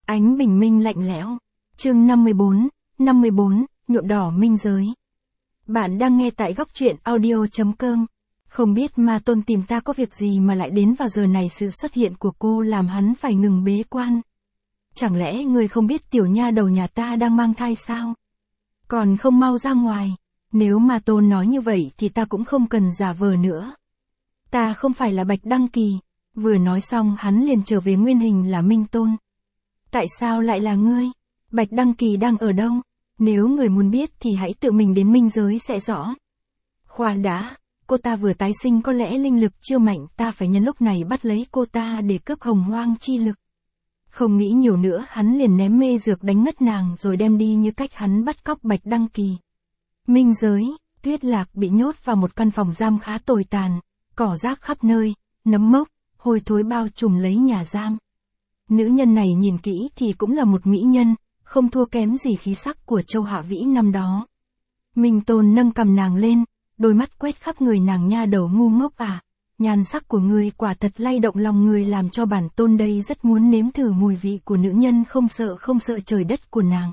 Ánh bình minh lạnh lẽo. Chương 54, nhuộm đỏ minh giới. Bạn đang nghe tại góc truyện audio.com. Không biết Ma Tôn tìm ta có việc gì mà lại đến vào giờ này, sự xuất hiện của cô làm hắn phải ngừng bế quan. Chẳng lẽ ngươi không biết tiểu nha đầu nhà ta đang mang thai sao? Còn không mau ra ngoài. Nếu Ma Tôn nói như vậy thì ta cũng không cần giả vờ nữa. Ta không phải là Bạch Đăng Kỳ. Vừa nói xong hắn liền trở về nguyên hình là Minh Tôn. Tại sao lại là ngươi? Bạch Đăng Kỳ đang ở đâu? Nếu người muốn biết thì hãy tự mình đến minh giới sẽ rõ. Khoan đã, cô ta vừa tái sinh có lẽ linh lực chưa mạnh, ta phải nhân lúc này bắt lấy cô ta để cướp hồng hoang chi lực. Không nghĩ nhiều nữa, hắn liền ném mê dược đánh ngất nàng rồi đem đi như cách hắn bắt cóc Bạch Đăng Kỳ. Minh giới, Tuyết Lạc bị nhốt vào một căn phòng giam khá tồi tàn, cỏ rác khắp nơi, nấm mốc, hôi thối bao trùm lấy nhà giam. Nữ nhân này nhìn kỹ thì cũng là một mỹ nhân, không thua kém gì khí sắc của Châu Hạ Vĩ năm đó. Minh Tôn nâng cầm nàng lên, đôi mắt quét khắp người nàng. Nha đầu ngu ngốc à, nhan sắc của ngươi quả thật lay động lòng người, làm cho bản tôn đây rất muốn nếm thử mùi vị của nữ nhân không sợ trời đất của nàng.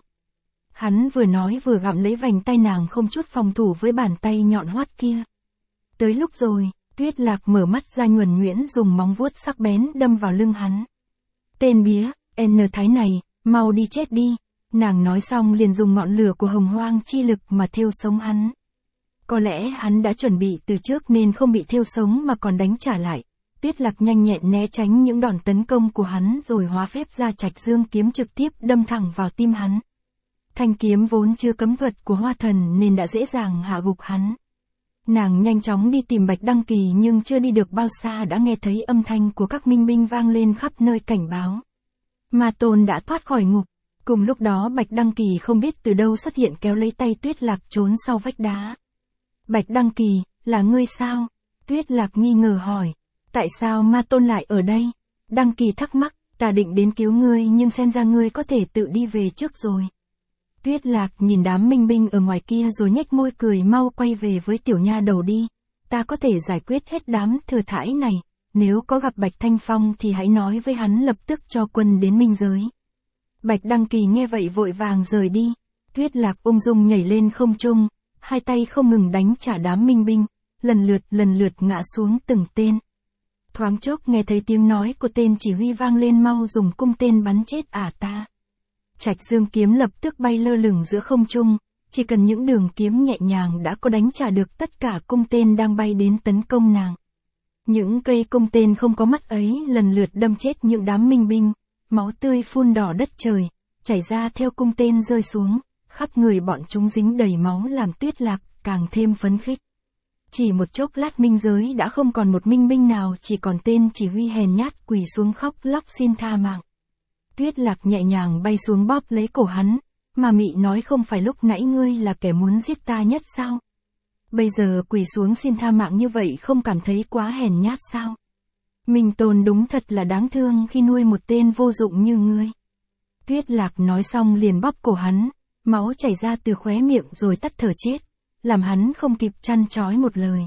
Hắn vừa nói vừa gặm lấy vành tay nàng, không chút phòng thủ với bàn tay nhọn hoắt kia. Tới lúc rồi, Tuyết Lạc mở mắt ra, nhuần nhuyễn dùng móng vuốt sắc bén đâm vào lưng hắn. Tên bía, Thái này, mau đi chết đi. Nàng nói xong liền dùng ngọn lửa của hồng hoang chi lực mà thiêu sống hắn. Có lẽ hắn đã chuẩn bị từ trước nên không bị thiêu sống mà còn đánh trả lại. Tuyết Lạc nhanh nhẹn né tránh những đòn tấn công của hắn rồi hóa phép ra Trạch Dương kiếm trực tiếp đâm thẳng vào tim hắn. Thanh kiếm vốn chưa cấm thuật của Hoa Thần nên đã dễ dàng hạ gục hắn. Nàng nhanh chóng đi tìm Bạch Đăng Kỳ, nhưng chưa đi được bao xa đã nghe thấy âm thanh của các minh binh vang lên khắp nơi cảnh báo. Ma Tôn đã thoát khỏi ngục. Cùng lúc đó Bạch Đăng Kỳ không biết từ đâu xuất hiện, kéo lấy tay Tuyết Lạc trốn sau vách đá. Bạch Đăng Kỳ, là ngươi sao? Tuyết Lạc nghi ngờ hỏi. Tại sao Ma Tôn lại ở đây? Đăng Kỳ thắc mắc, ta định đến cứu ngươi nhưng xem ra ngươi có thể tự đi về trước rồi. Tuyết Lạc nhìn đám minh binh ở ngoài kia rồi nhếch môi cười, mau quay về với tiểu nha đầu đi. Ta có thể giải quyết hết đám thừa thãi này. Nếu có gặp Bạch Thanh Phong thì hãy nói với hắn lập tức cho quân đến minh giới. Bạch Đăng Kỳ nghe vậy vội vàng rời đi. Tuyết Lạc ung dung nhảy lên không trung, hai tay không ngừng đánh trả đám minh binh, lần lượt ngã xuống từng tên. Thoáng chốc nghe thấy tiếng nói của tên chỉ huy vang lên, mau dùng cung tên bắn chết ta. Trạch Dương kiếm lập tức bay lơ lửng giữa không trung, chỉ cần những đường kiếm nhẹ nhàng đã có đánh trả được tất cả cung tên đang bay đến tấn công nàng. Những cây cung tên không có mắt ấy lần lượt đâm chết những đám minh binh, máu tươi phun đỏ đất trời, chảy ra theo cung tên rơi xuống, khắp người bọn chúng dính đầy máu làm Tuyết Lạc càng thêm phấn khích. Chỉ một chốc lát minh giới đã không còn một minh binh nào, chỉ còn tên chỉ huy hèn nhát quỳ xuống khóc lóc xin tha mạng. Tuyết Lạc nhẹ nhàng bay xuống bóp lấy cổ hắn, mà mị nói, không phải lúc nãy ngươi là kẻ muốn giết ta nhất sao? Bây giờ quỳ xuống xin tha mạng như vậy không cảm thấy quá hèn nhát sao? Minh Tôn đúng thật là đáng thương khi nuôi một tên vô dụng như ngươi. Tuyết Lạc nói xong liền bóp cổ hắn, máu chảy ra từ khóe miệng rồi tắt thở chết, làm hắn không kịp trăn trói một lời.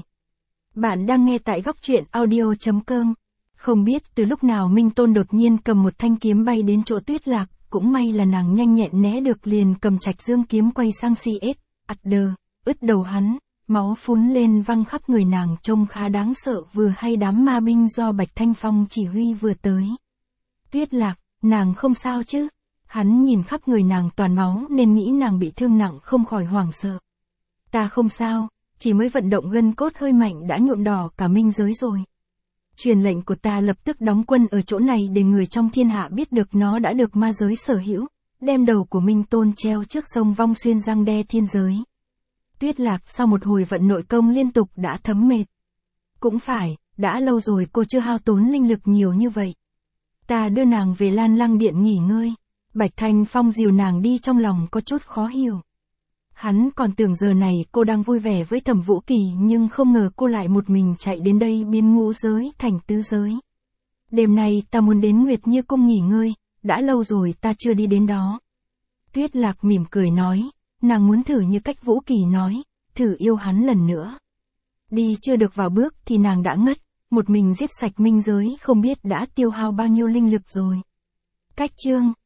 Bạn đang nghe tại góc truyện audio.com. Không biết từ lúc nào Minh Tôn đột nhiên cầm một thanh kiếm bay đến chỗ Tuyết Lạc, cũng may là nàng nhanh nhẹn né được, liền cầm Trạch Dương kiếm quay sang ứt đầu hắn, máu phún lên văng khắp người nàng trông khá đáng sợ, vừa hay đám ma binh do Bạch Thanh Phong chỉ huy vừa tới. Tuyết Lạc, nàng không sao chứ? Hắn nhìn khắp người nàng toàn máu nên nghĩ nàng bị thương nặng, không khỏi hoảng sợ. Ta không sao, chỉ mới vận động gân cốt hơi mạnh đã nhuộm đỏ cả minh giới rồi. Truyền lệnh của ta lập tức đóng quân ở chỗ này để người trong thiên hạ biết được nó đã được ma giới sở hữu, đem đầu của Minh Tôn treo trước sông Vong Xuyên răng đe thiên giới. Tuyết Lạc sau một hồi vận nội công liên tục đã thấm mệt. Cũng phải, đã lâu rồi cô chưa hao tốn linh lực nhiều như vậy. Ta đưa nàng về Lan Lăng Điện nghỉ ngơi. Bạch Thanh Phong dìu nàng đi, trong lòng có chút khó hiểu. Hắn còn tưởng giờ này cô đang vui vẻ với Thẩm Vũ Kỳ, nhưng không ngờ cô lại một mình chạy đến đây biến ngũ giới thành tứ giới. Đêm nay ta muốn đến Nguyệt Như Cung nghỉ ngơi, đã lâu rồi ta chưa đi đến đó. Tuyết Lạc mỉm cười nói, nàng muốn thử như cách Vũ Kỳ nói, thử yêu hắn lần nữa. Đi chưa được vào bước thì nàng đã ngất, một mình giết sạch minh giới không biết đã tiêu hao bao nhiêu linh lực rồi. Cách chương